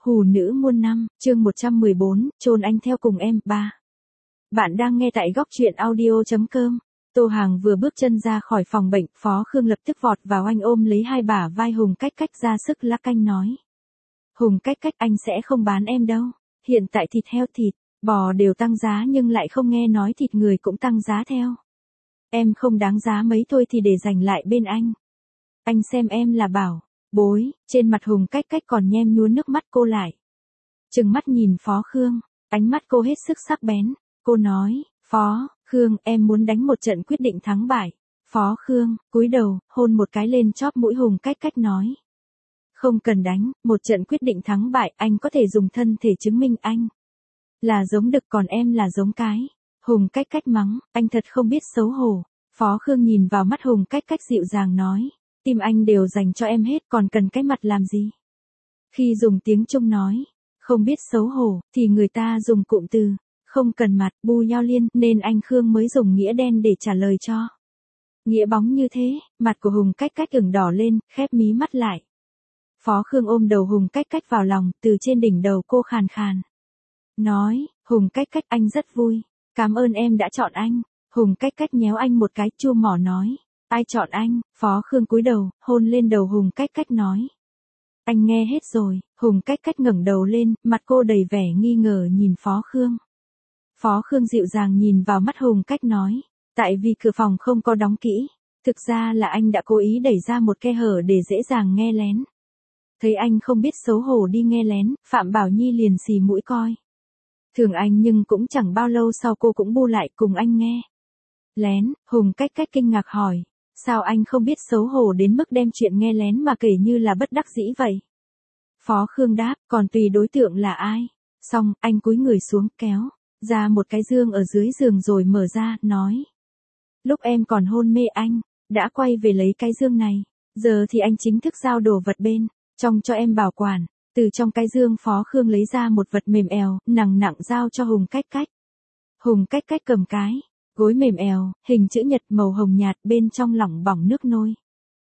Hù nữ muôn năm, chương 114, chôn anh theo cùng em, 3. Bạn đang nghe tại góc truyện audio.com. Tô Hàng vừa bước chân ra khỏi phòng bệnh, Phó Khương lập tức vọt vào anh ôm lấy hai bả vai Hùng Cách Cách ra sức lắc canh nói. Hùng Cách Cách, anh sẽ không bán em đâu. Hiện tại thịt heo, thịt bò đều tăng giá nhưng lại không nghe nói thịt người cũng tăng giá theo. Em không đáng giá mấy thôi thì để dành lại bên anh. Anh xem em là bảo bối. Trên mặt Hùng Cách Cách còn nhem nhuốm nước mắt. Cô lại trừng mắt nhìn Phó Khương, ánh mắt cô hết sức sắc bén. Cô nói, Phó Khương, em muốn đánh một trận quyết định thắng bại. Phó Khương cúi đầu, hôn một cái lên chóp mũi Hùng Cách Cách nói. Không cần đánh, một trận quyết định thắng bại, anh có thể dùng thân thể chứng minh anh là giống đực còn em là giống cái. Hùng Cách Cách mắng, anh thật không biết xấu hổ. Phó Khương nhìn vào mắt Hùng Cách Cách dịu dàng nói. Tim anh đều dành cho em hết, còn cần cái mặt làm gì? Khi dùng tiếng Trung nói, không biết xấu hổ, thì người ta dùng cụm từ, không cần mặt, bu yao liên, nên anh Khương mới dùng nghĩa đen để trả lời cho. Nghĩa bóng như thế, mặt của Hùng Cách Cách ửng đỏ lên, khép mí mắt lại. Phó Khương ôm đầu Hùng Cách Cách vào lòng, từ trên đỉnh đầu cô khàn khàn. Nói, Hùng Cách Cách, anh rất vui. Cảm ơn em đã chọn anh. Hùng Cách Cách nhéo anh một cái, chua mỏ nói. Ai chọn anh? Phó Khương cúi đầu, hôn lên đầu Hùng Cách Cách nói. Anh nghe hết rồi. Hùng Cách Cách ngẩng đầu lên, mặt cô đầy vẻ nghi ngờ nhìn Phó Khương. Phó Khương dịu dàng nhìn vào mắt Hùng Cách nói. Tại vì cửa phòng không có đóng kỹ. Thực ra là anh đã cố ý đẩy ra một khe hở để dễ dàng nghe lén. Thấy anh không biết xấu hổ đi nghe lén, Phạm Bảo Nhi liền xì mũi coi thường anh, nhưng cũng chẳng bao lâu sau cô cũng bu lại cùng anh nghe lén. Hùng Cách Cách kinh ngạc hỏi. Sao anh không biết xấu hổ đến mức đem chuyện nghe lén mà kể như là bất đắc dĩ vậy? Phó Khương đáp, còn tùy đối tượng là ai. Xong, anh cúi người xuống, kéo ra một cái dương ở dưới giường rồi mở ra, nói. Lúc em còn hôn mê anh đã quay về lấy cái dương này. Giờ thì anh chính thức giao đồ vật bên trong cho em bảo quản. Từ trong cái dương Phó Khương lấy ra một vật mềm èo, nặng nặng giao cho Hùng Cách Cách. Hùng Cách Cách cầm cái gối mềm èo, hình chữ nhật màu hồng nhạt, bên trong lỏng bỏng nước nôi.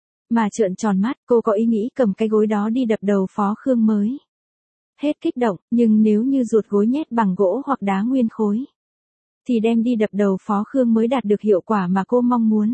Mà trợn tròn mắt, cô có ý nghĩ cầm cái gối đó đi đập đầu Phó Khương mới hết kích động, nhưng nếu như ruột gối nhét bằng gỗ hoặc đá nguyên khối, thì đem đi đập đầu Phó Khương mới đạt được hiệu quả mà cô mong muốn.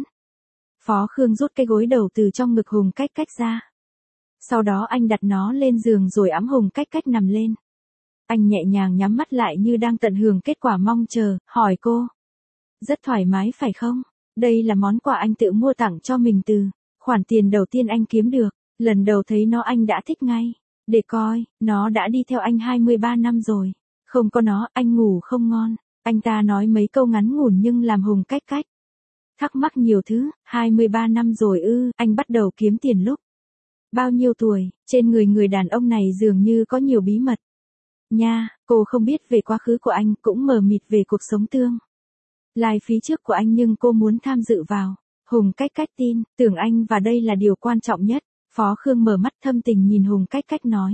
Phó Khương rút cái gối đầu từ trong ngực Hùng Cách Cách ra. Sau đó anh đặt nó lên giường rồi ẵm Hùng Cách Cách nằm lên. Anh nhẹ nhàng nhắm mắt lại như đang tận hưởng kết quả mong chờ, hỏi cô. Rất thoải mái phải không? Đây là món quà anh tự mua tặng cho mình từ khoản tiền đầu tiên anh kiếm được. Lần đầu thấy nó anh đã thích ngay. Để coi, nó đã đi theo anh 23 năm rồi. Không có nó, anh ngủ không ngon. Anh ta nói mấy câu ngắn ngủn nhưng làm Hùng Cách Cách thắc mắc nhiều thứ. 23 năm rồi ư? Anh bắt đầu kiếm tiền lúc bao nhiêu tuổi? Trên người đàn ông này dường như có nhiều bí mật nha. Cô không biết về quá khứ của anh, cũng mờ mịt về cuộc sống tương lai phía trước của anh, nhưng cô muốn tham dự vào. Hùng Cách Cách tin tưởng anh và đây là điều quan trọng nhất. Phó Khương mở mắt thâm tình nhìn Hùng Cách Cách nói.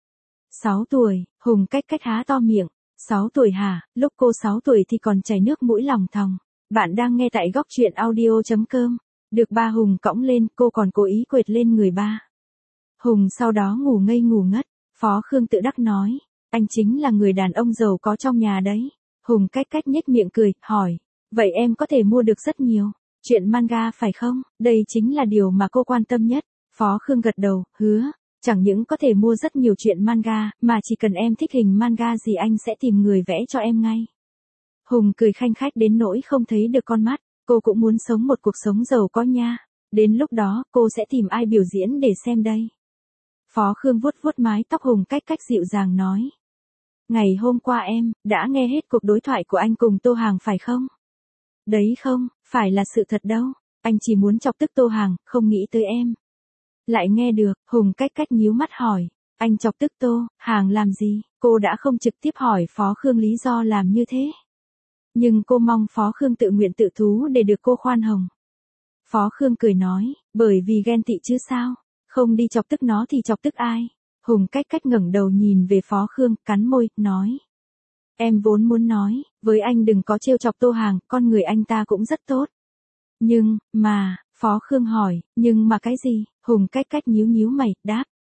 6 tuổi, Hùng Cách Cách há to miệng. 6 tuổi hả? Lúc cô 6 tuổi thì còn chảy nước mũi lòng thòng. Bạn đang nghe tại góc truyện audio.com. Được ba Hùng cõng lên, cô còn cố ý quệt lên người ba Hùng, sau đó ngủ ngây ngủ ngất. Phó Khương tự đắc nói. Anh chính là người đàn ông giàu có trong nhà đấy. Hùng Cách Cách nhếch miệng cười, hỏi. Vậy em có thể mua được rất nhiều chuyện manga phải không? Đây chính là điều mà cô quan tâm nhất. Phó Khương gật đầu, hứa. Chẳng những có thể mua rất nhiều chuyện manga, mà chỉ cần em thích hình manga gì anh sẽ tìm người vẽ cho em ngay. Hùng cười khanh khách đến nỗi không thấy được con mắt. Cô cũng muốn sống một cuộc sống giàu có nha. Đến lúc đó, cô sẽ tìm ai biểu diễn để xem đây? Phó Khương vuốt vuốt mái tóc Hùng Cách Cách dịu dàng nói. Ngày hôm qua em đã nghe hết cuộc đối thoại của anh cùng Tô Hàng phải không? Đấy không phải là sự thật đâu. Anh chỉ muốn chọc tức Tô Hàng, không nghĩ tới em lại nghe được. Hùng Cách Cách nhíu mắt hỏi. Anh chọc tức Tô Hàng làm gì? Cô đã không trực tiếp hỏi Phó Khương lý do làm như thế, nhưng cô mong Phó Khương tự nguyện tự thú để được cô khoan hồng. Phó Khương cười nói. Bởi vì ghen tị chứ sao? Không đi chọc tức nó thì chọc tức ai? Hùng Cách Cách ngẩng đầu nhìn về Phó Khương, cắn môi, nói. Em vốn muốn nói với anh đừng có trêu chọc Tô Hàng, con người anh ta cũng rất tốt. Nhưng mà, Phó Khương hỏi, nhưng mà cái gì? Hùng Cách Cách nhíu nhíu mày, đáp.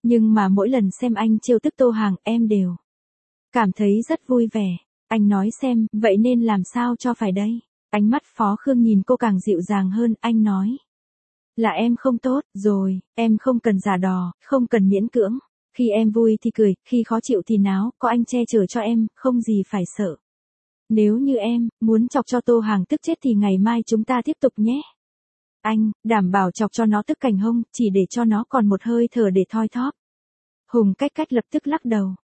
Nhưng mà mỗi lần xem anh trêu tức Tô Hàng em đều cảm thấy rất vui vẻ. Anh nói xem, vậy nên làm sao cho phải đây? Ánh mắt Phó Khương nhìn cô càng dịu dàng hơn, anh nói. Là em không tốt, rồi, em không cần giả đò, không cần miễn cưỡng. Khi em vui thì cười, khi khó chịu thì náo, có anh che chở cho em, không gì phải sợ. Nếu như em muốn chọc cho Tô Hàng tức chết thì ngày mai chúng ta tiếp tục nhé. Anh, đảm bảo chọc cho nó tức cành hông, chỉ để cho nó còn một hơi thở để thoi thóp. Hùng Cách Cách lập tức lắc đầu.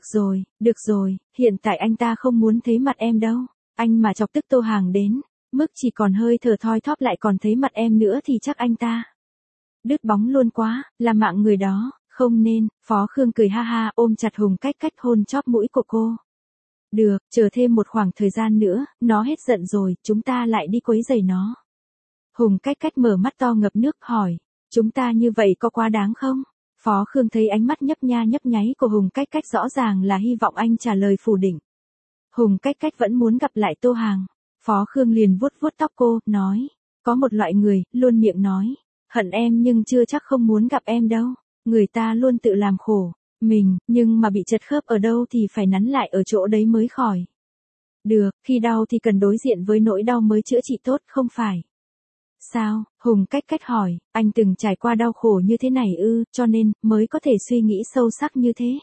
Được rồi, hiện tại anh ta không muốn thấy mặt em đâu. Anh mà chọc tức Tô Hàng đến, mức chỉ còn hơi thở thoi thóp lại còn thấy mặt em nữa thì chắc anh ta đứt bóng luôn quá, là mạng người đó, không nên. Phó Khương cười ha ha ôm chặt Hùng Cách Cách hôn chóp mũi của cô. Được, chờ thêm một khoảng thời gian nữa, nó hết giận rồi, chúng ta lại đi quấy rầy nó. Hùng Cách Cách mở mắt to ngập nước hỏi, chúng ta như vậy có quá đáng không? Phó Khương thấy ánh mắt nhấp nháy của Hùng Cách Cách rõ ràng là hy vọng anh trả lời phủ định. Hùng Cách Cách vẫn muốn gặp lại Tô Hàng. Phó Khương liền vuốt vuốt tóc cô, nói, có một loại người, luôn miệng nói, hận em nhưng chưa chắc không muốn gặp em đâu. Người ta luôn tự làm khổ mình, nhưng mà bị chật khớp ở đâu thì phải nắn lại ở chỗ đấy mới khỏi. Được, khi đau thì cần đối diện với nỗi đau mới chữa trị tốt, không phải? Sao? Hùng Cách Cách hỏi, anh từng trải qua đau khổ như thế này ư, cho nên, mới có thể suy nghĩ sâu sắc như thế.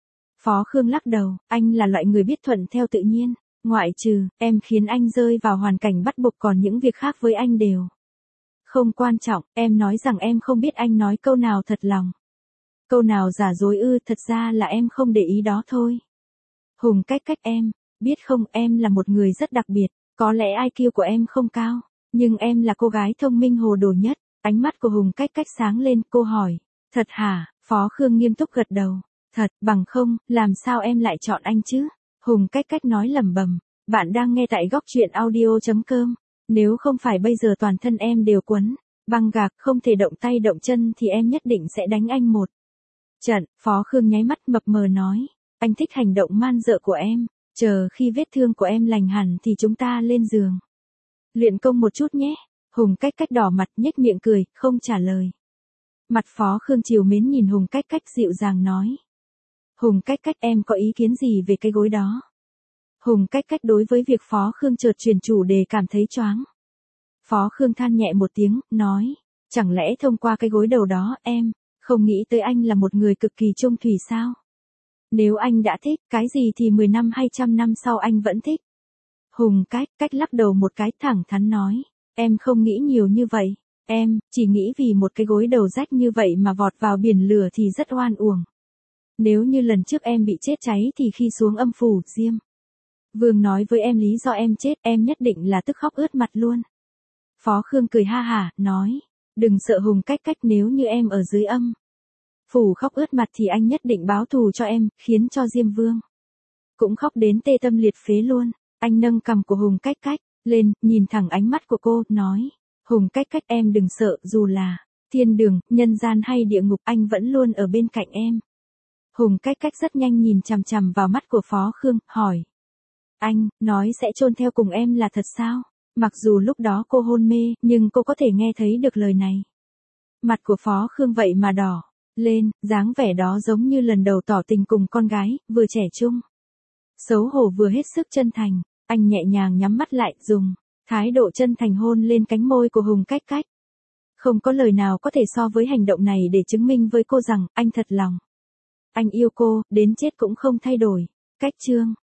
Phó Khương lắc đầu, anh là loại người biết thuận theo tự nhiên, ngoại trừ, em khiến anh rơi vào hoàn cảnh bắt buộc còn những việc khác với anh đều không quan trọng, em nói rằng em không biết anh nói câu nào thật lòng. Câu nào giả dối ư, thật ra là em không để ý đó thôi. Hùng Cách Cách em, biết không em là một người rất đặc biệt, có lẽ IQ của em không cao, nhưng em là cô gái thông minh hồ đồ nhất. Ánh mắt của Hùng Cách Cách sáng lên, cô hỏi, thật hả? Phó Khương nghiêm túc gật đầu, thật, bằng không, làm sao em lại chọn anh chứ? Hùng Cách Cách nói lẩm bẩm, bạn đang nghe tại góc truyện audio.com, nếu không phải bây giờ toàn thân em đều quấn băng gạc không thể động tay động chân thì em nhất định sẽ đánh anh một trận. Phó Khương nháy mắt mập mờ nói, anh thích hành động man dợ của em, chờ khi vết thương của em lành hẳn thì chúng ta lên giường luyện công một chút nhé. Hùng Cách Cách đỏ mặt nhếch miệng cười, không trả lời. Mặt Phó Khương trìu mến nhìn Hùng Cách Cách dịu dàng nói. Hùng Cách Cách em có ý kiến gì về cái gối đó? Hùng Cách Cách đối với việc Phó Khương chợt chuyển chủ đề cảm thấy choáng. Phó Khương than nhẹ một tiếng, nói, chẳng lẽ thông qua cái gối đầu đó em không nghĩ tới anh là một người cực kỳ chung thủy sao? Nếu anh đã thích, cái gì thì 10 năm hay 100 năm sau anh vẫn thích. Hùng Cách Cách lắc đầu một cái thẳng thắn nói, em không nghĩ nhiều như vậy, em chỉ nghĩ vì một cái gối đầu rách như vậy mà vọt vào biển lửa thì rất oan uổng. Nếu như lần trước em bị chết cháy thì khi xuống âm phủ, Diêm Vương nói với em lý do em chết, em nhất định là tức khóc ướt mặt luôn. Phó Khương cười ha hả, nói, đừng sợ Hùng Cách Cách, nếu như em ở dưới âm phủ khóc ướt mặt thì anh nhất định báo thù cho em, khiến cho Diêm Vương cũng khóc đến tê tâm liệt phế luôn. Anh nâng cằm của Hùng Cách Cách lên, nhìn thẳng ánh mắt của cô, nói, Hùng Cách Cách em đừng sợ, dù là thiên đường, nhân gian hay địa ngục anh vẫn luôn ở bên cạnh em. Hùng Cách Cách rất nhanh nhìn chằm chằm vào mắt của Phó Khương, hỏi, anh nói sẽ chôn theo cùng em là thật sao? Mặc dù lúc đó cô hôn mê, nhưng cô có thể nghe thấy được lời này. Mặt của Phó Khương vậy mà đỏ lên, dáng vẻ đó giống như lần đầu tỏ tình cùng con gái, vừa trẻ trung xấu hổ vừa hết sức chân thành. Anh nhẹ nhàng nhắm mắt lại, dùng thái độ chân thành hôn lên cánh môi của Hùng Cách Cách. Không có lời nào có thể so với hành động này để chứng minh với cô rằng, anh thật lòng. Anh yêu cô, đến chết cũng không thay đổi. Cách chương